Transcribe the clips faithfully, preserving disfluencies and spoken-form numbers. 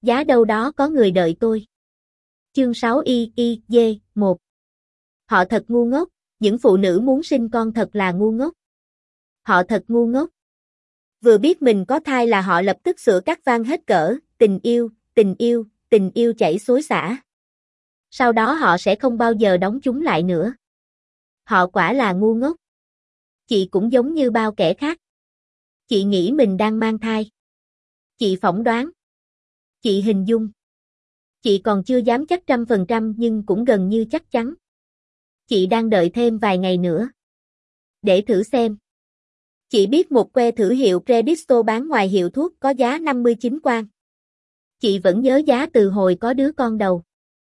Giá đâu đó có người đợi tôi. Chương sáu y y d một. Họ thật ngu ngốc, những phụ nữ muốn sinh con thật là ngu ngốc. Họ thật ngu ngốc. Vừa biết mình có thai là họ lập tức sửa cắt vang hết cỡ, tình yêu, tình yêu, tình yêu chảy xối xả. Sau đó họ sẽ không bao giờ đóng chúng lại nữa. Họ quả là ngu ngốc. Chị cũng giống như bao kẻ khác. Chị nghĩ mình đang mang thai. Chị phỏng đoán. Chị hình dung. Chị còn chưa dám chắc trăm phần trăm nhưng cũng gần như chắc chắn. Chị đang đợi thêm vài ngày nữa. Để thử xem. Chị biết một que thử hiệu Predisto bán ngoài hiệu thuốc có giá năm mươi chín quan. Chị vẫn nhớ giá từ hồi có đứa con đầu.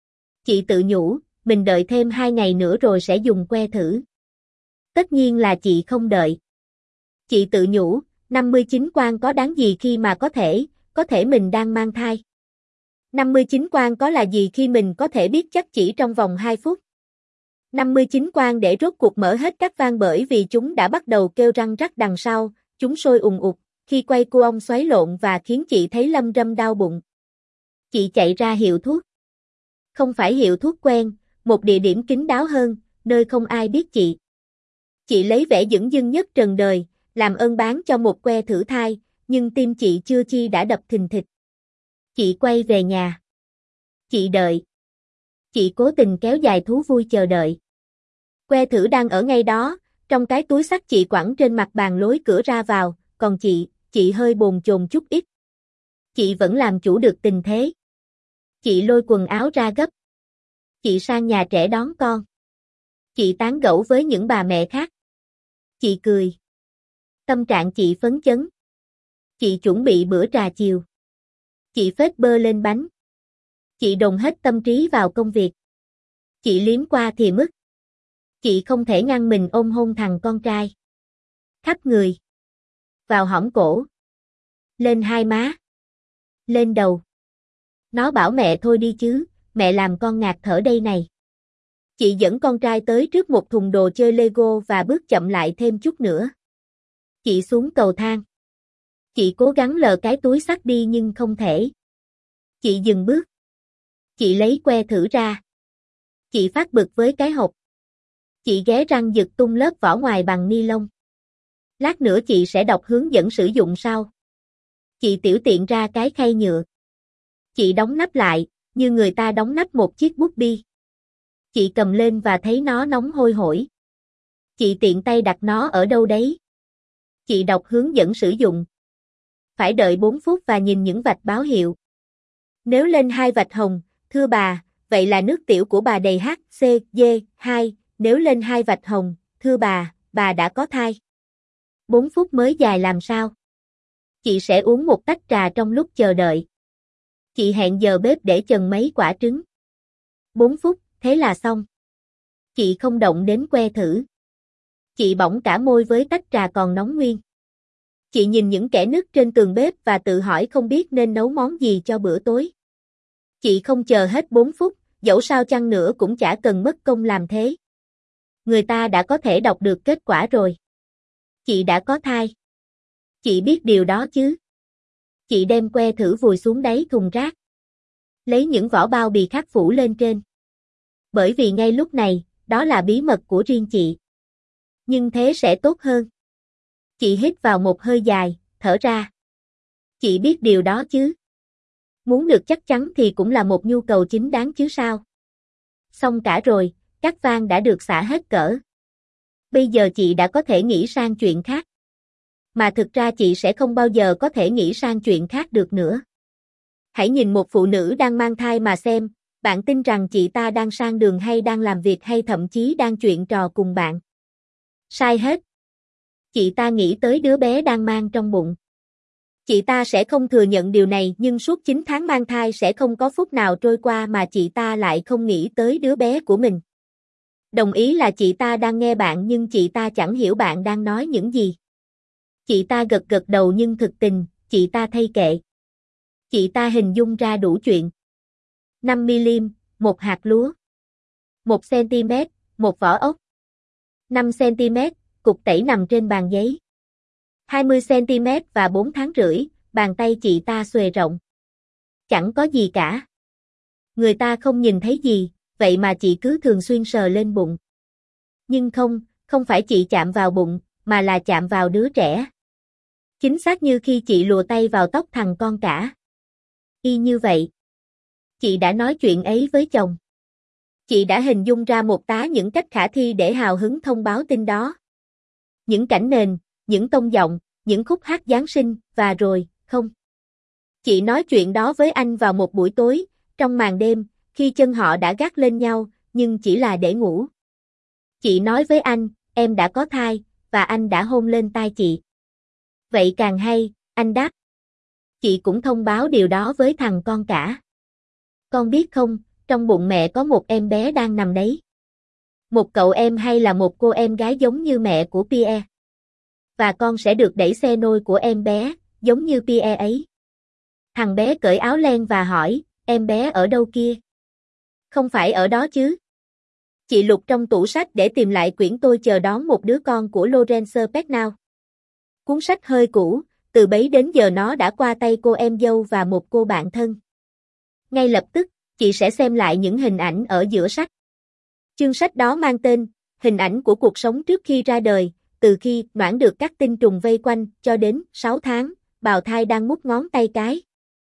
Chị tự nhủ, mình đợi thêm hai ngày nữa rồi sẽ dùng que thử. Tất nhiên là chị không đợi. Chị tự nhủ, năm mươi chín quan có đáng gì khi mà có thể, có thể mình đang mang thai. năm mươi chín quan có là gì khi mình có thể biết chắc chỉ trong vòng hai phút. năm mươi chín quan để rốt cuộc mở hết các van bởi vì chúng đã bắt đầu kêu răng rắc đằng sau, chúng sôi ùn ụt, khi quay cu ong xoáy lộn và khiến chị thấy lâm râm đau bụng. Chị chạy ra hiệu thuốc. Không phải hiệu thuốc quen, một địa điểm kín đáo hơn, nơi không ai biết chị. Chị lấy vẻ dửng dưng nhất trần đời, làm ơn bán cho một que thử thai, nhưng tim chị chưa chi đã đập thình thịch. Chị quay về nhà. Chị đợi. Chị cố tình kéo dài thú vui chờ đợi. Que thử đang ở ngay đó, trong cái túi xách chị quẳng trên mặt bàn lối cửa ra vào, còn chị, chị hơi bồn chồn chút ít. Chị vẫn làm chủ được tình thế. Chị lôi quần áo ra gấp. Chị sang nhà trẻ đón con. Chị tán gẫu với những bà mẹ khác. Chị cười. Tâm trạng chị phấn chấn. Chị chuẩn bị bữa trà chiều. Chị phết bơ lên bánh. Chị dồn hết tâm trí vào công việc. Chị liếm qua thì mứt. Chị không thể ngăn mình ôm hôn thằng con trai. Khắp người. Vào hõm cổ. Lên hai má. Lên đầu. Nó bảo mẹ thôi đi chứ, mẹ làm con ngạt thở đây này. Chị dẫn con trai tới trước một thùng đồ chơi Lego và bước chậm lại thêm chút nữa. Chị xuống cầu thang. Chị cố gắng lờ cái túi xách đi nhưng không thể. Chị dừng bước. Chị lấy que thử ra. Chị phát bực với cái hộp. Chị ghé răng giật tung lớp vỏ ngoài bằng ni lông. Lát nữa chị sẽ đọc hướng dẫn sử dụng sau. Chị tiểu tiện ra cái khay nhựa. Chị đóng nắp lại, như người ta đóng nắp một chiếc bút bi. Chị cầm lên và thấy nó nóng hôi hổi. Chị tiện tay đặt nó ở đâu đấy. Chị đọc hướng dẫn sử dụng. Phải đợi bốn phút và nhìn những vạch báo hiệu. Nếu lên hai vạch hồng, thưa bà, vậy là nước tiểu của bà đầy H C G hai, nếu lên hai vạch hồng, thưa bà, bà đã có thai. bốn phút mới dài làm sao? Chị sẽ uống một tách trà trong lúc chờ đợi. Chị hẹn giờ bếp để chần mấy quả trứng. bốn phút, thế là xong. Chị không động đến que thử. Chị bỏng cả môi với tách trà còn nóng nguyên. Chị nhìn những kẽ nứt trên tường bếp và tự hỏi không biết nên nấu món gì cho bữa tối. Chị không chờ hết bốn phút, dẫu sao chăng nữa cũng chả cần mất công làm thế. Người ta đã có thể đọc được kết quả rồi. Chị đã có thai. Chị biết điều đó chứ. Chị đem que thử vùi xuống đáy thùng rác. Lấy những vỏ bao bì khác phủ lên trên. Bởi vì ngay lúc này, đó là bí mật của riêng chị. Nhưng thế sẽ tốt hơn. Chị hít vào một hơi dài, thở ra. Chị biết điều đó chứ. Muốn được chắc chắn thì cũng là một nhu cầu chính đáng chứ sao. Xong cả rồi, các van đã được xả hết cỡ. Bây giờ chị đã có thể nghĩ sang chuyện khác. Mà thực ra chị sẽ không bao giờ có thể nghĩ sang chuyện khác được nữa. Hãy nhìn một phụ nữ đang mang thai mà xem, bạn tin rằng chị ta đang sang đường hay đang làm việc hay thậm chí đang chuyện trò cùng bạn. Sai hết. Chị ta nghĩ tới đứa bé đang mang trong bụng. Chị ta sẽ không thừa nhận điều này nhưng suốt chín tháng mang thai sẽ không có phút nào trôi qua mà chị ta lại không nghĩ tới đứa bé của mình. Đồng ý là chị ta đang nghe bạn nhưng chị ta chẳng hiểu bạn đang nói những gì. Chị ta gật gật đầu nhưng thực tình, chị ta thay kệ. Chị ta hình dung ra đủ chuyện. năm mi-li-mét, một hạt lúa. một xăng-ti-mét, một vỏ ốc. năm xăng-ti-mét, cục tẩy nằm trên bàn giấy. hai mươi xăng-ti-mét và bốn tháng rưỡi, bàn tay chị ta xuề rộng. Chẳng có gì cả. Người ta không nhìn thấy gì, vậy mà chị cứ thường xuyên sờ lên bụng. Nhưng không, không phải chị chạm vào bụng, mà là chạm vào đứa trẻ. Chính xác như khi chị lùa tay vào tóc thằng con cả. Y như vậy. Chị đã nói chuyện ấy với chồng. Chị đã hình dung ra một tá những cách khả thi để hào hứng thông báo tin đó. Những cảnh nền, những tông giọng, những khúc hát Giáng sinh, và rồi, không. Chị nói chuyện đó với anh vào một buổi tối, trong màn đêm, khi chân họ đã gác lên nhau, nhưng chỉ là để ngủ. Chị nói với anh, em đã có thai, và anh đã hôn lên tai chị. Vậy càng hay, anh đáp. Chị cũng thông báo điều đó với thằng con cả. Con biết không, trong bụng mẹ có một em bé đang nằm đấy. Một cậu em hay là một cô em gái giống như mẹ của Pierre. Và con sẽ được đẩy xe nôi của em bé, giống như Pierre ấy. Thằng bé cởi áo len và hỏi, em bé ở đâu kia? Không phải ở đó chứ? Chị lục trong tủ sách để tìm lại quyển Tôi chờ đón một đứa con của Lorenzo Pecnau. Cuốn sách hơi cũ, từ bấy đến giờ nó đã qua tay cô em dâu và một cô bạn thân. Ngay lập tức, chị sẽ xem lại những hình ảnh ở giữa sách. Chương sách đó mang tên, hình ảnh của cuộc sống trước khi ra đời, từ khi Noãn được các tinh trùng vây quanh, cho đến sáu tháng, bào thai đang mút ngón tay cái.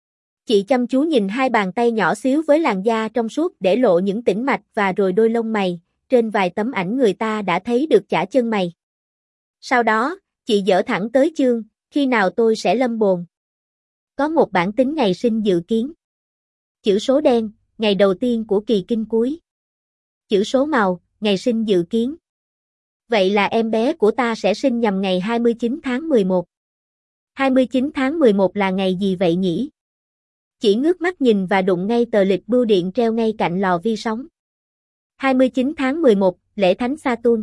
Chị chăm chú nhìn hai bàn tay nhỏ xíu với làn da trong suốt để lộ những tĩnh mạch và rồi đôi lông mày, trên vài tấm ảnh người ta đã thấy được chả chân mày. Sau đó, chị dở thẳng tới chương, khi nào tôi sẽ lâm bồn. Có một bản tính ngày sinh dự kiến. Chữ số đen, ngày đầu tiên của kỳ kinh cuối. Chữ số màu, ngày sinh dự kiến. Vậy là em bé của ta sẽ sinh nhằm ngày hai mươi chín tháng mười một. hai mươi chín tháng mười một là ngày gì vậy nhỉ? Chỉ ngước mắt nhìn và đụng ngay tờ lịch bưu điện treo ngay cạnh lò vi sóng. hai mươi chín tháng mười một, lễ thánh Saturn.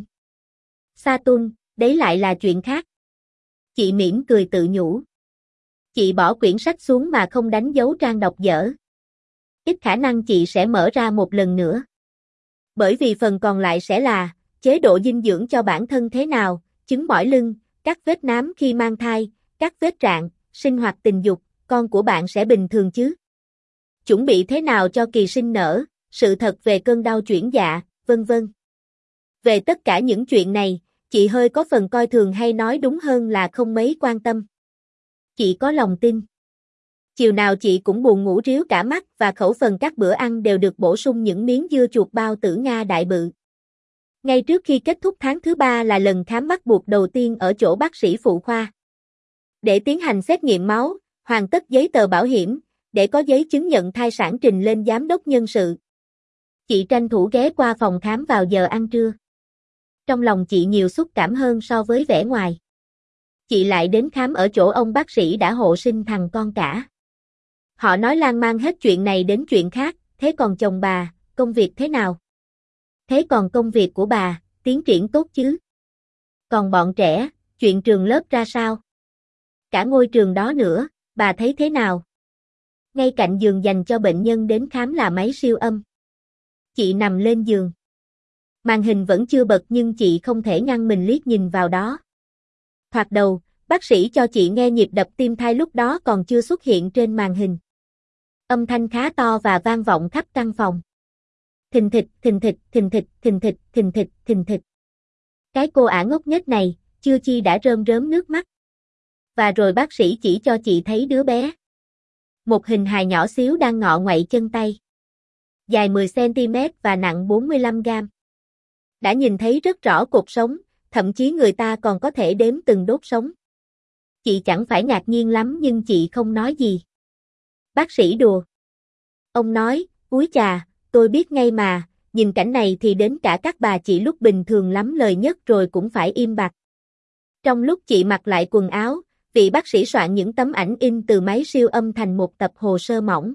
Saturn, đấy lại là chuyện khác. Chị mỉm cười tự nhủ. Chị bỏ quyển sách xuống mà không đánh dấu trang đọc dở. Ít khả năng chị sẽ mở ra một lần nữa. Bởi vì phần còn lại sẽ là chế độ dinh dưỡng cho bản thân thế nào, chứng mỏi lưng, các vết nám khi mang thai, các vết rạn, sinh hoạt tình dục, con của bạn sẽ bình thường chứ? Chuẩn bị thế nào cho kỳ sinh nở, sự thật về cơn đau chuyển dạ, vân vân. Về tất cả những chuyện này, chị hơi có phần coi thường hay nói đúng hơn là không mấy quan tâm. Chị có lòng tin. Chiều nào chị cũng buồn ngủ ríu cả mắt và khẩu phần các bữa ăn đều được bổ sung những miếng dưa chuột bao tử Nga đại bự. Ngay trước khi kết thúc tháng thứ ba là lần khám bắt buộc đầu tiên ở chỗ bác sĩ phụ khoa. Để tiến hành xét nghiệm máu, hoàn tất giấy tờ bảo hiểm, để có giấy chứng nhận thai sản trình lên giám đốc nhân sự. Chị tranh thủ ghé qua phòng khám vào giờ ăn trưa. Trong lòng chị nhiều xúc cảm hơn so với vẻ ngoài. Chị lại đến khám ở chỗ ông bác sĩ đã hộ sinh thằng con cả. Họ nói lan man hết chuyện này đến chuyện khác, thế còn chồng bà, công việc thế nào? Thế còn công việc của bà, tiến triển tốt chứ? Còn bọn trẻ, chuyện trường lớp ra sao? Cả ngôi trường đó nữa, bà thấy thế nào? Ngay cạnh giường dành cho bệnh nhân đến khám là máy siêu âm. Chị nằm lên giường. Màn hình vẫn chưa bật nhưng chị không thể ngăn mình liếc nhìn vào đó. Thoạt đầu, bác sĩ cho chị nghe nhịp đập tim thai lúc đó còn chưa xuất hiện trên màn hình. Âm thanh khá to và vang vọng khắp căn phòng. Thình thịch, thình thịch, thình thịch, thình thịch, thình thịch, thình thịch. Cái cô ả ngốc nghếch này, chưa chi đã rơm rớm nước mắt. Và rồi bác sĩ chỉ cho chị thấy đứa bé. Một hình hài nhỏ xíu đang ngọ ngoậy chân tay. Dài mười xăng ti mét và nặng bốn mươi lăm gam. Đã nhìn thấy rất rõ cột sống, thậm chí người ta còn có thể đếm từng đốt sống. Chị chẳng phải ngạc nhiên lắm nhưng chị không nói gì. Bác sĩ đùa. Ông nói, úi chà, tôi biết ngay mà, nhìn cảnh này thì đến cả các bà chị lúc bình thường lắm lời nhất rồi cũng phải im bặt. Trong lúc chị mặc lại quần áo, vị bác sĩ soạn những tấm ảnh in từ máy siêu âm thành một tập hồ sơ mỏng.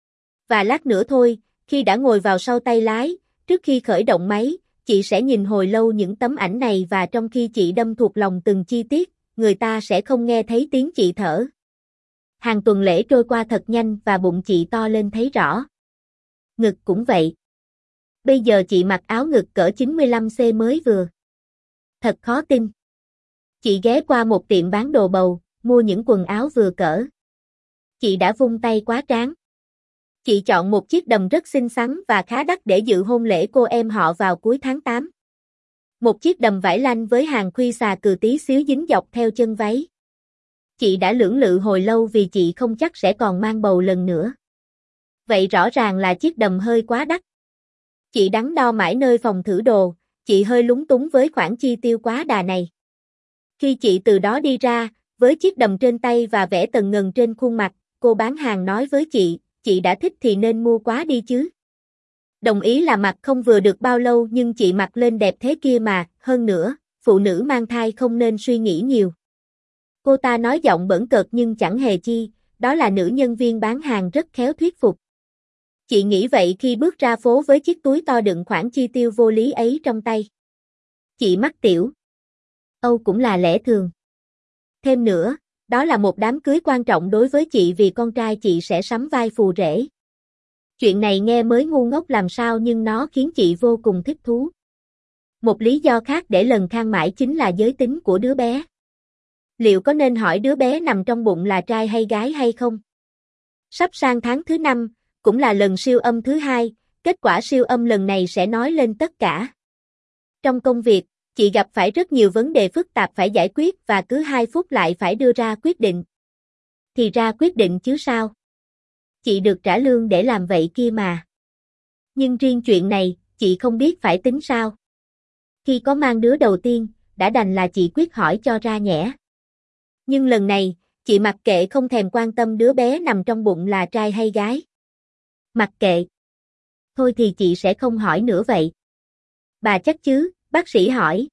Và lát nữa thôi, khi đã ngồi vào sau tay lái, trước khi khởi động máy, chị sẽ nhìn hồi lâu những tấm ảnh này và trong khi chị đâm thuộc lòng từng chi tiết, người ta sẽ không nghe thấy tiếng chị thở. Hàng tuần lễ trôi qua thật nhanh và bụng chị to lên thấy rõ. Ngực cũng vậy. Bây giờ chị mặc áo ngực cỡ chín mươi lăm xăng-ti-mét mới vừa. Thật khó tin. Chị ghé qua một tiệm bán đồ bầu, mua những quần áo vừa cỡ. Chị đã vung tay quá tráng. Chị chọn một chiếc đầm rất xinh xắn và khá đắt để dự hôn lễ cô em họ vào cuối tháng tám. Một chiếc đầm vải lanh với hàng khuy xà cừ tí xíu dính dọc theo chân váy. Chị đã lưỡng lự hồi lâu vì chị không chắc sẽ còn mang bầu lần nữa. Vậy rõ ràng là chiếc đầm hơi quá đắt. Chị đắn đo mãi nơi phòng thử đồ, chị hơi lúng túng với khoản chi tiêu quá đà này. Khi chị từ đó đi ra, với chiếc đầm trên tay và vẻ tần ngần trên khuôn mặt, cô bán hàng nói với chị, chị đã thích thì nên mua quá đi chứ. Đồng ý là mặc không vừa được bao lâu nhưng chị mặc lên đẹp thế kia mà, hơn nữa, phụ nữ mang thai không nên suy nghĩ nhiều. Cô ta nói giọng bỡn cợt nhưng chẳng hề chi, đó là nữ nhân viên bán hàng rất khéo thuyết phục. Chị nghĩ vậy khi bước ra phố với chiếc túi to đựng khoản chi tiêu vô lý ấy trong tay. Chị mắc tiểu. Âu cũng là lẽ thường. Thêm nữa, đó là một đám cưới quan trọng đối với chị vì con trai chị sẽ sắm vai phù rể. Chuyện này nghe mới ngu ngốc làm sao nhưng nó khiến chị vô cùng thích thú. Một lý do khác để lần khang mãi chính là giới tính của đứa bé. Liệu có nên hỏi đứa bé nằm trong bụng là trai hay gái hay không? Sắp sang tháng thứ năm, cũng là lần siêu âm thứ hai, kết quả siêu âm lần này sẽ nói lên tất cả. Trong công việc, chị gặp phải rất nhiều vấn đề phức tạp phải giải quyết và cứ hai phút lại phải đưa ra quyết định. Thì ra quyết định chứ sao? Chị được trả lương để làm vậy kia mà. Nhưng riêng chuyện này, chị không biết phải tính sao. Khi có mang đứa đầu tiên, đã đành là chị quyết hỏi cho ra nhẽ. Nhưng lần này, chị mặc kệ không thèm quan tâm đứa bé nằm trong bụng là trai hay gái. Mặc kệ. Thôi thì chị sẽ không hỏi nữa vậy. Bà chắc chứ, bác sĩ hỏi.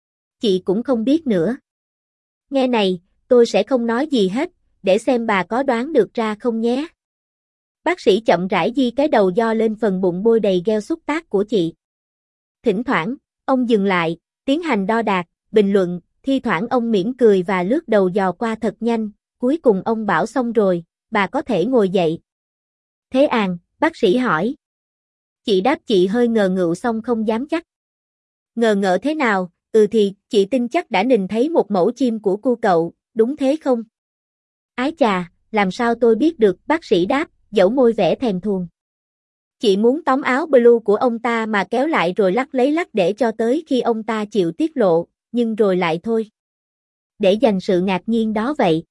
Chị cũng không biết nữa. Nghe này, tôi sẽ không nói gì hết, để xem bà có đoán được ra không nhé. Bác sĩ chậm rãi di cái đầu do lên phần bụng bôi đầy gheo xúc tác của chị. Thỉnh thoảng, ông dừng lại, tiến hành đo đạc, bình luận, thi thoảng ông mỉm cười và lướt đầu dò qua thật nhanh, cuối cùng ông bảo xong rồi, bà có thể ngồi dậy. Thế An, bác sĩ hỏi. Chị đáp chị hơi ngờ ngựu xong không dám chắc. Ngờ ngợ thế nào, ừ thì, chị tin chắc đã nhìn thấy một mẫu chim của cu cậu, đúng thế không? Ái chà, làm sao tôi biết được, bác sĩ đáp, dẫu môi vẻ thèm thuồng. Chị muốn tóm áo blue của ông ta mà kéo lại rồi lắc lấy lắc để cho tới khi ông ta chịu tiết lộ, nhưng rồi lại thôi. Để dành sự ngạc nhiên đó vậy.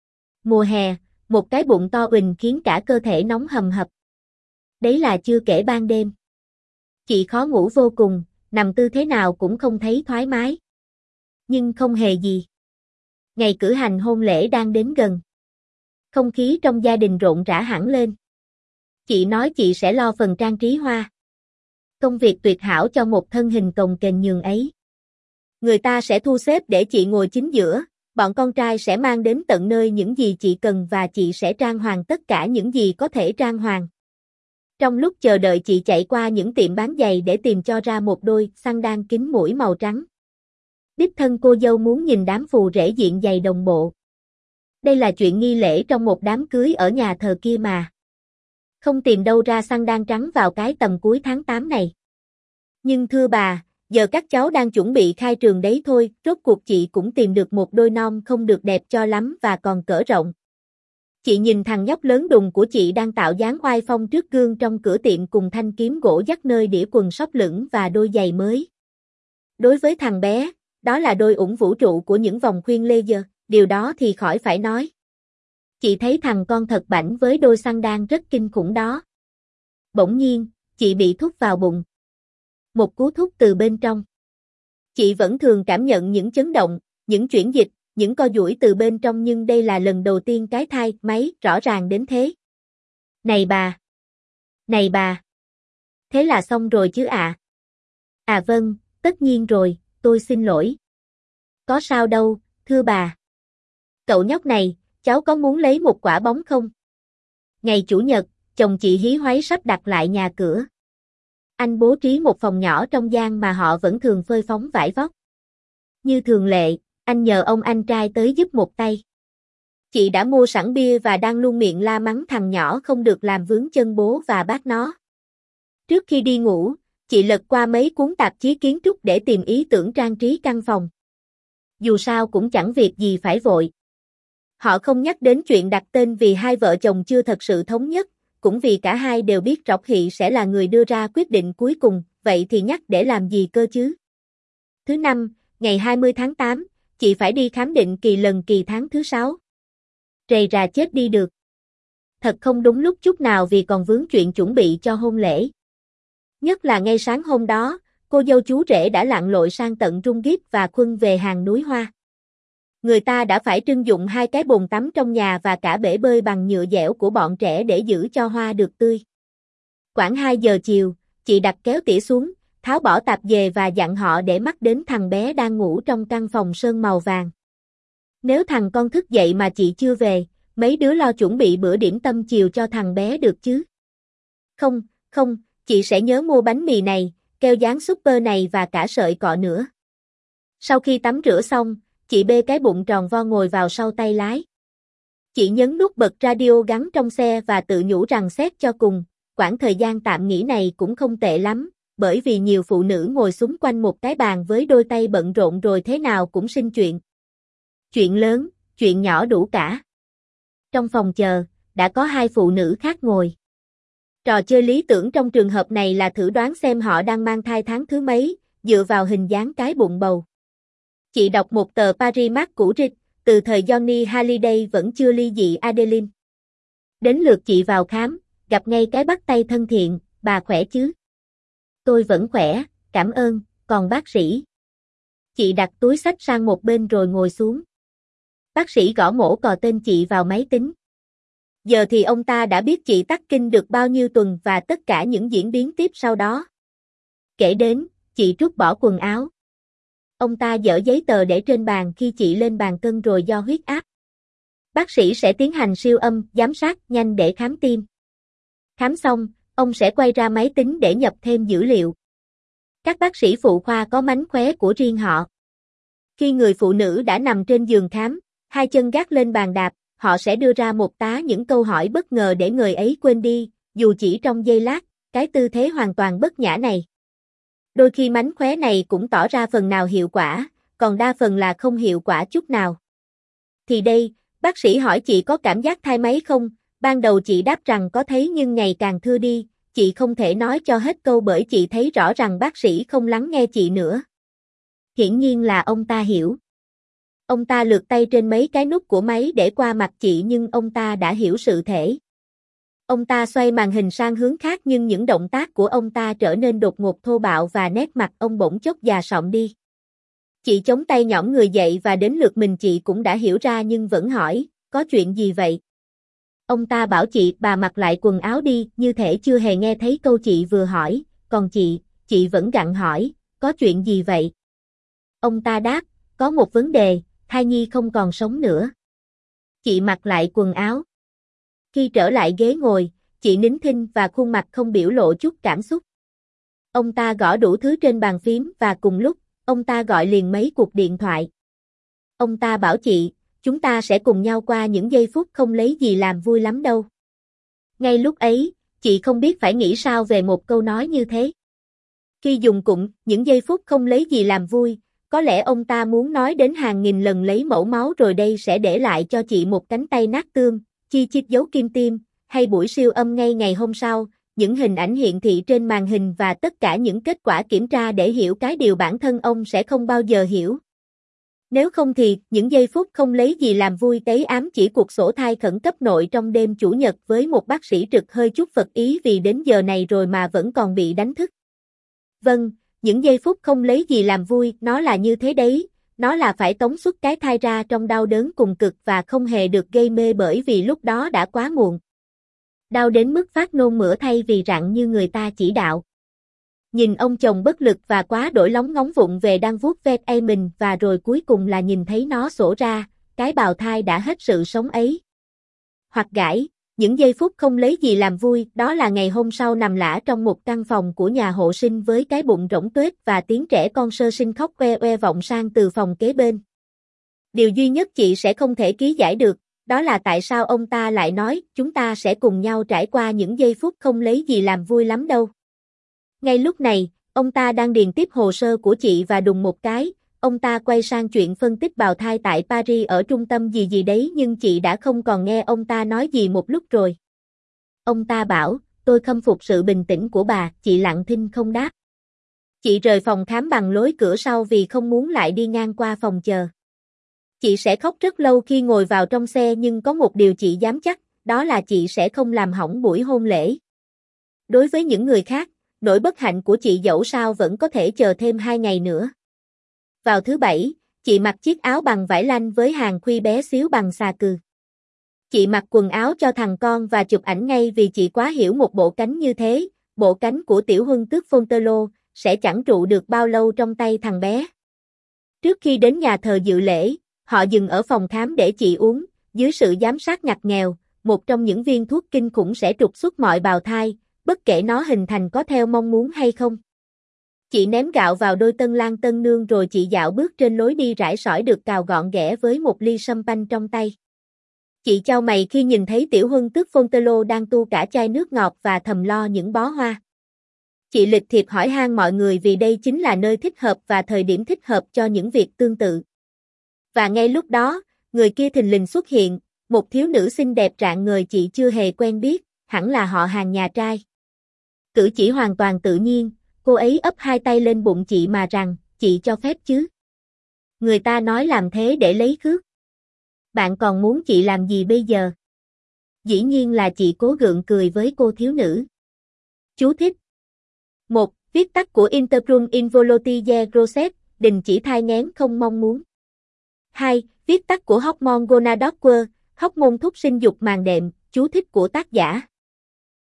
Mùa hè, một cái bụng to uỳnh khiến cả cơ thể nóng hầm hập. Đấy là chưa kể ban đêm. Chị khó ngủ vô cùng, nằm tư thế nào cũng không thấy thoải mái. Nhưng không hề gì. Ngày cử hành hôn lễ đang đến gần. Không khí trong gia đình rộn rã hẳn lên. Chị nói chị sẽ lo phần trang trí hoa. Công việc tuyệt hảo cho một thân hình cồng kềnh nhường ấy. Người ta sẽ thu xếp để chị ngồi chính giữa, bọn con trai sẽ mang đến tận nơi những gì chị cần và chị sẽ trang hoàng tất cả những gì có thể trang hoàng. Trong lúc chờ đợi chị chạy qua những tiệm bán giày để tìm cho ra một đôi xăng kín mũi màu trắng. Đích thân cô dâu muốn nhìn đám phù rể diện giày đồng bộ. Đây là chuyện nghi lễ trong một đám cưới ở nhà thờ kia mà. Không tìm đâu ra xăng trắng vào cái tầm cuối tháng tám này. Nhưng thưa bà, giờ các cháu đang chuẩn bị khai trường đấy thôi, rốt cuộc chị cũng tìm được một đôi non không được đẹp cho lắm và còn cỡ rộng. Chị nhìn thằng nhóc lớn đùng của chị đang tạo dáng oai phong trước gương trong cửa tiệm cùng thanh kiếm gỗ dắt nơi đĩa quần xốc lửng và đôi giày mới. Đối với thằng bé, đó là đôi ủng vũ trụ của những vòng khuyên laser, điều đó thì khỏi phải nói. Chị thấy thằng con thật bảnh với đôi xăng đan rất kinh khủng đó. Bỗng nhiên, chị bị thúc vào bụng. Một cú thúc từ bên trong. Chị vẫn thường cảm nhận những chấn động, những chuyển dịch, những co duỗi từ bên trong nhưng đây là lần đầu tiên cái thai máy rõ ràng đến thế. Này bà! Này bà! Thế là xong rồi chứ ạ? À? À vâng, tất nhiên rồi, tôi xin lỗi. Có sao đâu, thưa bà. Cậu nhóc này, cháu có muốn lấy một quả bóng không? Ngày Chủ nhật, chồng chị hí hoáy sắp đặt lại nhà cửa. Anh bố trí một phòng nhỏ trong gian mà họ vẫn thường phơi phóng vải vóc. Như thường lệ, anh nhờ ông anh trai tới giúp một tay. Chị đã mua sẵn bia và đang luôn miệng la mắng thằng nhỏ không được làm vướng chân bố và bác nó. Trước khi đi ngủ, chị lật qua mấy cuốn tạp chí kiến trúc để tìm ý tưởng trang trí căn phòng. Dù sao cũng chẳng việc gì phải vội. Họ không nhắc đến chuyện đặt tên vì hai vợ chồng chưa thật sự thống nhất, cũng vì cả hai đều biết Trọc Hị sẽ là người đưa ra quyết định cuối cùng, vậy thì nhắc để làm gì cơ chứ? Thứ năm, ngày hai mươi tháng tám, chị phải đi khám định kỳ lần kỳ tháng thứ sáu. Rầy rà chết đi được. Thật không đúng lúc chút nào vì còn vướng chuyện chuẩn bị cho hôn lễ. Nhất là ngay sáng hôm đó, cô dâu chú rể đã lặn lội sang tận Trung Gip và Khuân về hàng núi hoa. Người ta đã phải trưng dụng hai cái bồn tắm trong nhà và cả bể bơi bằng nhựa dẻo của bọn trẻ để giữ cho hoa được tươi. Khoảng hai giờ chiều, chị đặt kéo tỉa xuống, tháo bỏ tạp dề và dặn họ để mắt đến thằng bé đang ngủ trong căn phòng sơn màu vàng. Nếu thằng con thức dậy mà chị chưa về, mấy đứa lo chuẩn bị bữa điểm tâm chiều cho thằng bé được chứ? Không, không, chị sẽ nhớ mua bánh mì này, keo dán super này và cả sợi cọ nữa. Sau khi tắm rửa xong, chị bê cái bụng tròn vo ngồi vào sau tay lái. Chị nhấn nút bật radio gắn trong xe và tự nhủ rằng xét cho cùng, quãng thời gian tạm nghỉ này cũng không tệ lắm, bởi vì nhiều phụ nữ ngồi xung quanh một cái bàn với đôi tay bận rộn rồi thế nào cũng sinh chuyện. Chuyện lớn, chuyện nhỏ đủ cả. Trong phòng chờ, đã có hai phụ nữ khác ngồi. Trò chơi lý tưởng trong trường hợp này là thử đoán xem họ đang mang thai tháng thứ mấy, dựa vào hình dáng cái bụng bầu. Chị đọc một tờ Paris Match cũ rích, từ thời Johnny Hallyday vẫn chưa ly dị Adeline. Đến lượt chị vào khám, gặp ngay cái bắt tay thân thiện, bà khỏe chứ? Tôi vẫn khỏe, cảm ơn, còn bác sĩ? Chị đặt túi xách sang một bên rồi ngồi xuống. Bác sĩ gõ mổ cò tên chị vào máy tính. Giờ thì ông ta đã biết chị tắc kinh được bao nhiêu tuần và tất cả những diễn biến tiếp sau đó. Kể đến, chị trút bỏ quần áo. Ông ta dở giấy tờ để trên bàn khi chị lên bàn cân rồi do huyết áp. Bác sĩ sẽ tiến hành siêu âm, giám sát nhanh để khám tim. Khám xong, ông sẽ quay ra máy tính để nhập thêm dữ liệu. Các bác sĩ phụ khoa có mánh khóe của riêng họ. Khi người phụ nữ đã nằm trên giường khám, hai chân gác lên bàn đạp, họ sẽ đưa ra một tá những câu hỏi bất ngờ để người ấy quên đi, dù chỉ trong giây lát, cái tư thế hoàn toàn bất nhã này. Đôi khi mánh khóe này cũng tỏ ra phần nào hiệu quả, còn đa phần là không hiệu quả chút nào. Thì đây, bác sĩ hỏi chị có cảm giác thai máy không? Ban đầu chị đáp rằng có thấy nhưng ngày càng thưa đi, chị không thể nói cho hết câu bởi chị thấy rõ rằng bác sĩ không lắng nghe chị nữa. Hiển nhiên là ông ta hiểu. Ông ta lượt tay trên mấy cái nút của máy để qua mặt chị nhưng ông ta đã hiểu sự thể. Ông ta xoay màn hình sang hướng khác nhưng những động tác của ông ta trở nên đột ngột thô bạo và nét mặt ông bỗng chốc già sọng đi. Chị chống tay nhõm người dậy và đến lượt mình chị cũng đã hiểu ra nhưng vẫn hỏi, có chuyện gì vậy? Ông ta bảo chị bà mặc lại quần áo đi, như thể chưa hề nghe thấy câu chị vừa hỏi, còn chị, chị vẫn gặng hỏi, có chuyện gì vậy? Ông ta đáp, có một vấn đề, thai nhi không còn sống nữa. Chị mặc lại quần áo. Khi trở lại ghế ngồi, chị nín thinh và khuôn mặt không biểu lộ chút cảm xúc. Ông ta gõ đủ thứ trên bàn phím và cùng lúc, ông ta gọi liền mấy cuộc điện thoại. Ông ta bảo chị, chúng ta sẽ cùng nhau qua những giây phút không lấy gì làm vui lắm đâu. Ngay lúc ấy, chị không biết phải nghĩ sao về một câu nói như thế. Khi dùng cụm, những giây phút không lấy gì làm vui, có lẽ ông ta muốn nói đến hàng nghìn lần lấy mẫu máu rồi đây sẽ để lại cho chị một cánh tay nát tương, chi chít dấu kim tim, hay buổi siêu âm ngay ngày hôm sau, những hình ảnh hiện thị trên màn hình và tất cả những kết quả kiểm tra để hiểu cái điều bản thân ông sẽ không bao giờ hiểu. Nếu không thì, những giây phút không lấy gì làm vui đấy ám chỉ cuộc sổ thai khẩn cấp nội trong đêm chủ nhật với một bác sĩ trực hơi chút phật ý vì đến giờ này rồi mà vẫn còn bị đánh thức. Vâng, những giây phút không lấy gì làm vui, nó là như thế đấy, nó là phải tống xuất cái thai ra trong đau đớn cùng cực và không hề được gây mê bởi vì lúc đó đã quá muộn. Đau đến mức phát nôn mửa thay vì rặn như người ta chỉ đạo. Nhìn ông chồng bất lực và quá đổi lóng ngóng vụng về đang vuốt ve tay mình và rồi cuối cùng là nhìn thấy nó sổ ra, cái bào thai đã hết sự sống ấy. Hoặc gãi, những giây phút không lấy gì làm vui, đó là ngày hôm sau nằm lả trong một căn phòng của nhà hộ sinh với cái bụng rỗng tuếch và tiếng trẻ con sơ sinh khóc oe oe vọng sang từ phòng kế bên. Điều duy nhất chị sẽ không thể ký giải được, đó là tại sao ông ta lại nói chúng ta sẽ cùng nhau trải qua những giây phút không lấy gì làm vui lắm đâu. Ngay lúc này, ông ta đang điền tiếp hồ sơ của chị và đùng một cái, ông ta quay sang chuyện phân tích bào thai tại Paris ở trung tâm gì gì đấy nhưng chị đã không còn nghe ông ta nói gì một lúc rồi. Ông ta bảo, tôi khâm phục sự bình tĩnh của bà, chị lặng thinh không đáp. Chị rời phòng khám bằng lối cửa sau vì không muốn lại đi ngang qua phòng chờ. Chị sẽ khóc rất lâu khi ngồi vào trong xe nhưng có một điều chị dám chắc, đó là chị sẽ không làm hỏng buổi hôn lễ. Đối với những người khác, nỗi bất hạnh của chị dẫu sao vẫn có thể chờ thêm hai ngày nữa. Vào thứ bảy, chị mặc chiếc áo bằng vải lanh với hàng khuy bé xíu bằng xà cừ. Chị mặc quần áo cho thằng con và chụp ảnh ngay vì chị quá hiểu một bộ cánh như thế, bộ cánh của tiểu huân tước Fontelo, sẽ chẳng trụ được bao lâu trong tay thằng bé. Trước khi đến nhà thờ dự lễ, họ dừng ở phòng khám để chị uống, dưới sự giám sát ngặt nghèo, một trong những viên thuốc kinh khủng sẽ trục xuất mọi bào thai, bất kể nó hình thành có theo mong muốn hay không. Chị ném gạo vào đôi tân lang tân nương rồi chị dạo bước trên lối đi rải sỏi được cào gọn ghẽ với một ly sâm panh trong tay. Chị chau mày khi nhìn thấy tiểu huân tước Fontelo đang tu cả chai nước ngọt và thầm lo những bó hoa. Chị lịch thiệp hỏi han mọi người vì đây chính là nơi thích hợp và thời điểm thích hợp cho những việc tương tự. Và ngay lúc đó, người kia thình lình xuất hiện, một thiếu nữ xinh đẹp rạng ngời chị chưa hề quen biết, hẳn là họ hàng nhà trai. Cử chỉ hoàn toàn tự nhiên, cô ấy ấp hai tay lên bụng chị mà rằng, chị cho phép chứ. Người ta nói làm thế để lấy khước. Bạn còn muốn chị làm gì bây giờ? Dĩ nhiên là chị cố gượng cười với cô thiếu nữ. Chú thích. một. Viết tắt của Interbrum involontiae grosset, đình chỉ thai nghén không mong muốn. hai. Viết tắt của hormone gonadotropin, hormone thúc sinh dục màng đệm, chú thích của tác giả.